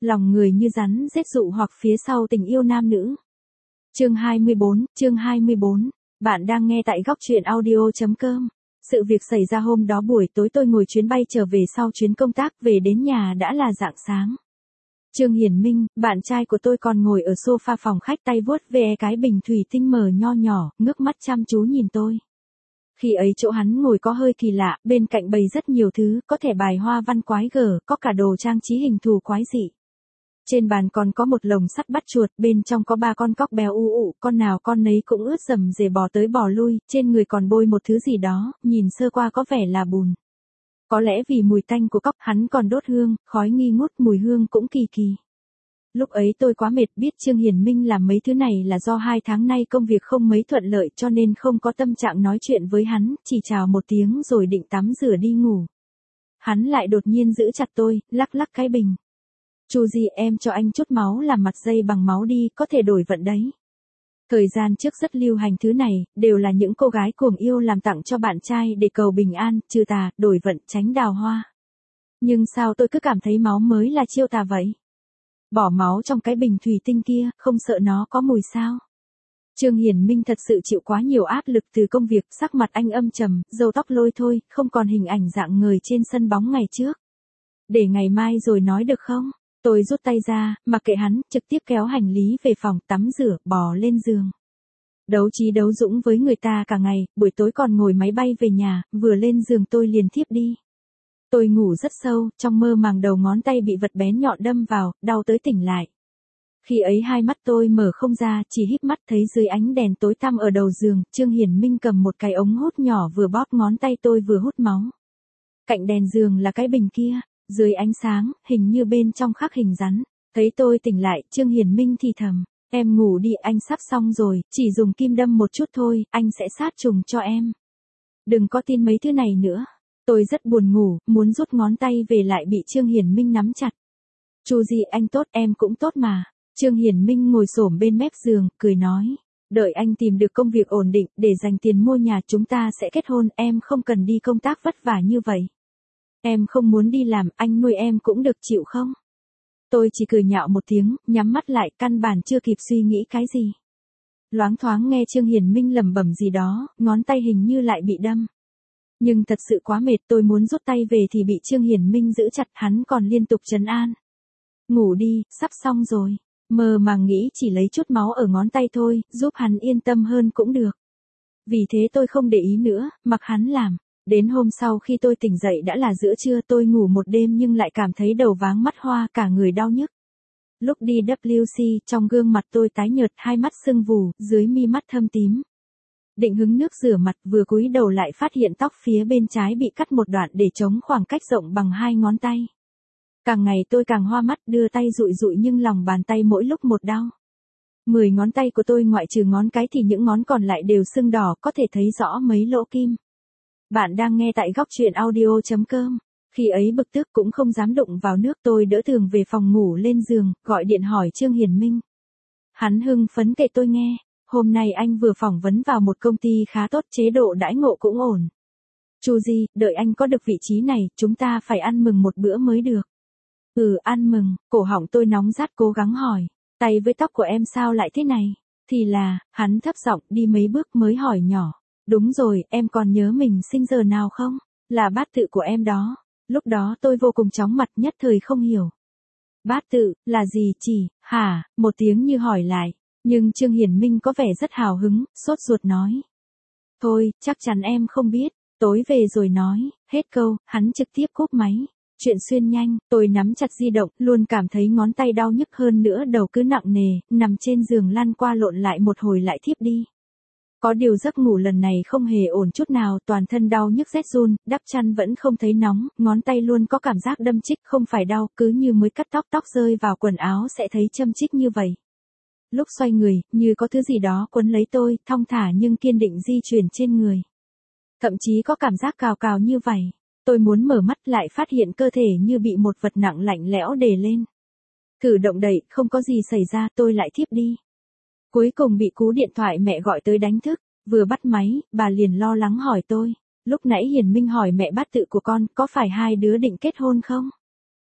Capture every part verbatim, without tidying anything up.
lòng người như rắn rết dụ hoặc phía sau tình yêu nam nữ. Chương hai mươi bốn, chương hai mươi bốn. Bạn đang nghe tại góc truyện audio chấm com. Sự việc xảy ra hôm đó buổi tối tôi ngồi chuyến bay trở về sau chuyến công tác, về đến nhà đã là rạng sáng. Trương Hiển Minh, bạn trai của tôi còn ngồi ở sofa phòng khách tay vuốt ve cái bình thủy tinh mờ nho nhỏ, ngước mắt chăm chú nhìn tôi. Khi ấy chỗ hắn ngồi có hơi kỳ lạ, bên cạnh bày rất nhiều thứ, có thẻ bài hoa văn quái gở, có cả đồ trang trí hình thù quái dị. Trên bàn còn có một lồng sắt bắt chuột, bên trong có ba con cóc béo u ụ, con nào con nấy cũng ướt rầm rề bò tới bò lui, trên người còn bôi một thứ gì đó, nhìn sơ qua có vẻ là bùn. Có lẽ vì mùi tanh của cóc, hắn còn đốt hương, khói nghi ngút, mùi hương cũng kỳ kỳ. Lúc ấy tôi quá mệt, biết Trương Hiển Minh làm mấy thứ này là do hai tháng nay công việc không mấy thuận lợi cho nên không có tâm trạng nói chuyện với hắn, chỉ chào một tiếng rồi định tắm rửa đi ngủ. Hắn lại đột nhiên giữ chặt tôi, lắc lắc cái bình. Chu gì em cho anh chút máu làm mặt dây bằng máu đi, có thể đổi vận đấy. Thời gian trước rất lưu hành thứ này, đều là những cô gái cuồng yêu làm tặng cho bạn trai để cầu bình an, trừ tà, đổi vận, tránh đào hoa. Nhưng sao tôi cứ cảm thấy máu mới là chiêu tà vậy? Bỏ máu trong cái bình thủy tinh kia, không sợ nó có mùi sao? Trương Hiển Minh thật sự chịu quá nhiều áp lực từ công việc, sắc mặt anh âm trầm, râu tóc lôi thôi, không còn hình ảnh dạng người trên sân bóng ngày trước. Để ngày mai rồi nói được không? Tôi rút tay ra, mặc kệ hắn, trực tiếp kéo hành lý về phòng, tắm rửa, bò lên giường. Đấu trí đấu dũng với người ta cả ngày, buổi tối còn ngồi máy bay về nhà, vừa lên giường tôi liền thiếp đi. Tôi ngủ rất sâu, trong mơ màng đầu ngón tay bị vật bén nhọn đâm vào, đau tới tỉnh lại. Khi ấy hai mắt tôi mở không ra, chỉ híp mắt thấy dưới ánh đèn tối tăm ở đầu giường, Trương Hiển Minh cầm một cái ống hút nhỏ vừa bóp ngón tay tôi vừa hút máu. Cạnh đèn giường là cái bình kia, dưới ánh sáng, hình như bên trong khắc hình rắn. Thấy tôi tỉnh lại, Trương Hiển Minh thì thầm, em ngủ đi, anh sắp xong rồi, chỉ dùng kim đâm một chút thôi, anh sẽ sát trùng cho em. Đừng có tin mấy thứ này nữa. Tôi rất buồn ngủ, muốn rút ngón tay về lại bị Trương Hiển Minh nắm chặt. Chu gì anh tốt, em cũng tốt mà. Trương Hiển Minh ngồi xổm bên mép giường, cười nói. Đợi anh tìm được công việc ổn định, để dành tiền mua nhà chúng ta sẽ kết hôn, em không cần đi công tác vất vả như vậy. Em không muốn đi làm, anh nuôi em cũng được chịu không? Tôi chỉ cười nhạo một tiếng, nhắm mắt lại, căn bản chưa kịp suy nghĩ cái gì. Loáng thoáng nghe Trương Hiển Minh lẩm bẩm gì đó, ngón tay hình như lại bị đâm. Nhưng thật sự quá mệt, tôi muốn rút tay về thì bị Trương Hiển Minh giữ chặt, hắn còn liên tục trấn an. Ngủ đi, sắp xong rồi. Mơ màng nghĩ chỉ lấy chút máu ở ngón tay thôi, giúp hắn yên tâm hơn cũng được. Vì thế tôi không để ý nữa, mặc hắn làm. Đến hôm sau khi tôi tỉnh dậy đã là giữa trưa, tôi ngủ một đêm nhưng lại cảm thấy đầu váng mắt hoa, cả người đau nhức. Lúc đi W C, trong gương mặt tôi tái nhợt, hai mắt sưng vù, dưới mi mắt thâm tím. Định hứng nước rửa mặt, vừa cúi đầu lại phát hiện tóc phía bên trái bị cắt một đoạn để chống khoảng cách rộng bằng hai ngón tay. Càng ngày tôi càng hoa mắt, đưa tay dụi dụi nhưng lòng bàn tay mỗi lúc một đau. Mười ngón tay của tôi ngoại trừ ngón cái thì những ngón còn lại đều sưng đỏ, có thể thấy rõ mấy lỗ kim. Bạn đang nghe tại góc truyện audio chấm com. Khi ấy bực tức cũng không dám đụng vào nước, tôi đỡ tường về phòng ngủ lên giường, gọi điện hỏi Trương Hiển Minh. Hắn hưng phấn kể tôi nghe. Hôm nay anh vừa phỏng vấn vào một công ty khá tốt, chế độ đãi ngộ cũng ổn. Chu gì, đợi anh có được vị trí này, chúng ta phải ăn mừng một bữa mới được. Ừ, ăn mừng, cổ họng tôi nóng rát cố gắng hỏi. Tay với tóc của em sao lại thế này? Thì là, hắn thấp giọng đi mấy bước mới hỏi nhỏ. Đúng rồi, em còn nhớ mình sinh giờ nào không? Là bát tự của em đó. Lúc đó tôi vô cùng chóng mặt, nhất thời không hiểu. Bát tự, là gì chỉ, hả? Một tiếng như hỏi lại. Nhưng Trương Hiển Minh có vẻ rất hào hứng, sốt ruột nói. Thôi, chắc chắn em không biết, tối về rồi nói, hết câu, hắn trực tiếp cúp máy. Chuyện xuyên nhanh, tôi nắm chặt di động, luôn cảm thấy ngón tay đau nhức hơn nữa, đầu cứ nặng nề, nằm trên giường lăn qua lộn lại một hồi lại thiếp đi. Có điều giấc ngủ lần này không hề ổn chút nào, toàn thân đau nhức rét run, đắp chăn vẫn không thấy nóng, ngón tay luôn có cảm giác đâm chích, không phải đau, cứ như mới cắt tóc, tóc rơi vào quần áo sẽ thấy châm chích như vậy. Lúc xoay người, như có thứ gì đó quấn lấy tôi, thong thả nhưng kiên định di chuyển trên người. Thậm chí có cảm giác cào cào như vậy. Tôi muốn mở mắt lại phát hiện cơ thể như bị một vật nặng lạnh lẽo đè lên. Thử động đậy, không có gì xảy ra, tôi lại thiếp đi. Cuối cùng bị cú điện thoại mẹ gọi tới đánh thức, vừa bắt máy, bà liền lo lắng hỏi tôi. Lúc nãy Hiển Minh hỏi mẹ bát tự của con, có phải hai đứa định kết hôn không?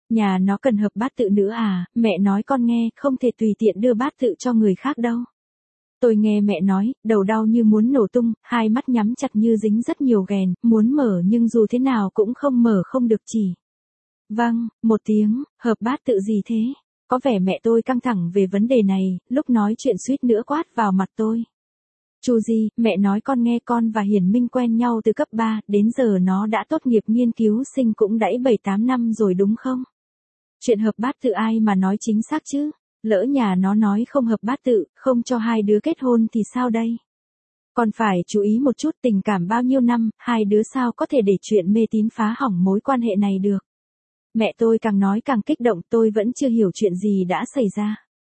Nhà nó cần hợp bát tự nữa à, mẹ nói con nghe, không thể tùy tiện đưa bát tự cho người khác đâu. Tôi nghe mẹ nói, đầu đau như muốn nổ tung, hai mắt nhắm chặt như dính rất nhiều ghèn, muốn mở nhưng dù thế nào cũng không mở không được chỉ. Vâng, một tiếng, hợp bát tự gì thế? Có vẻ mẹ tôi căng thẳng về vấn đề này, lúc nói chuyện suýt nữa quát vào mặt tôi. Chu Di, mẹ nói con nghe, con và Hiển Minh quen nhau từ cấp ba, đến giờ nó đã tốt nghiệp nghiên cứu sinh cũng đẫy bảy tám năm rồi đúng không? Chuyện hợp bát tự ai mà nói chính xác chứ? Lỡ nhà nó nói không hợp bát tự, không cho hai đứa kết hôn thì sao đây? Con phải chú ý một chút, tình cảm bao nhiêu năm, hai đứa sao có thể để chuyện mê tín phá hỏng mối quan hệ này được. Mẹ tôi càng nói càng kích động, tôi vẫn chưa hiểu chuyện gì đã xảy ra.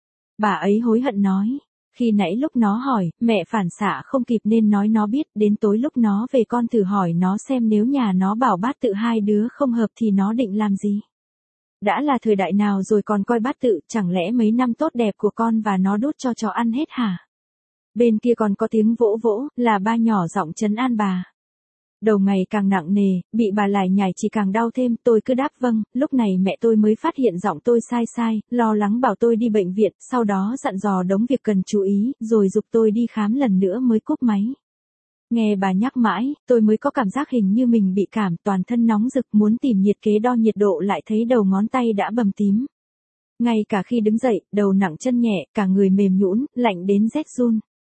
Bà ấy hối hận nói. Khi nãy lúc nó hỏi, mẹ phản xạ không kịp nên nói nó biết, đến tối lúc nó về con thử hỏi nó xem nếu nhà nó bảo bát tự hai đứa không hợp thì nó định làm gì. Đã là thời đại nào rồi còn coi bát tự, chẳng lẽ mấy năm tốt đẹp của con và nó đút cho chó ăn hết hả? Bên kia còn có tiếng vỗ vỗ, là ba nhỏ giọng trấn an bà. Đầu ngày càng nặng nề, bị bà lải nhải chỉ càng đau thêm, tôi cứ đáp vâng, lúc này mẹ tôi mới phát hiện giọng tôi sai sai, lo lắng bảo tôi đi bệnh viện, sau đó dặn dò đống việc cần chú ý, rồi giục tôi đi khám lần nữa mới cúp máy. Nghe bà nhắc mãi, tôi mới có cảm giác hình như mình bị cảm, toàn thân nóng rực, muốn tìm nhiệt kế đo nhiệt độ lại thấy đầu ngón tay đã bầm tím. Ngay cả khi đứng dậy, đầu nặng chân nhẹ, cả người mềm nhũn, lạnh đến rét run.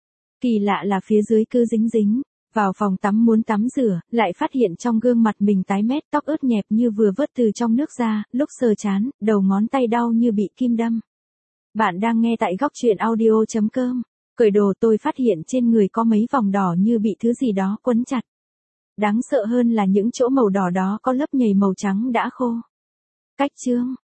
Kỳ lạ là phía dưới cứ dính dính. Vào phòng tắm muốn tắm rửa, lại phát hiện trong gương mặt mình tái mét, tóc ướt nhẹp như vừa vớt từ trong nước ra, lúc sờ chán, đầu ngón tay đau như bị kim đâm. Bạn đang nghe tại góc truyện audio chấm com. Cởi đồ tôi phát hiện trên người có mấy vòng đỏ như bị thứ gì đó quấn chặt. Đáng sợ hơn là những chỗ màu đỏ đó có lớp nhầy màu trắng đã khô. Cách chương.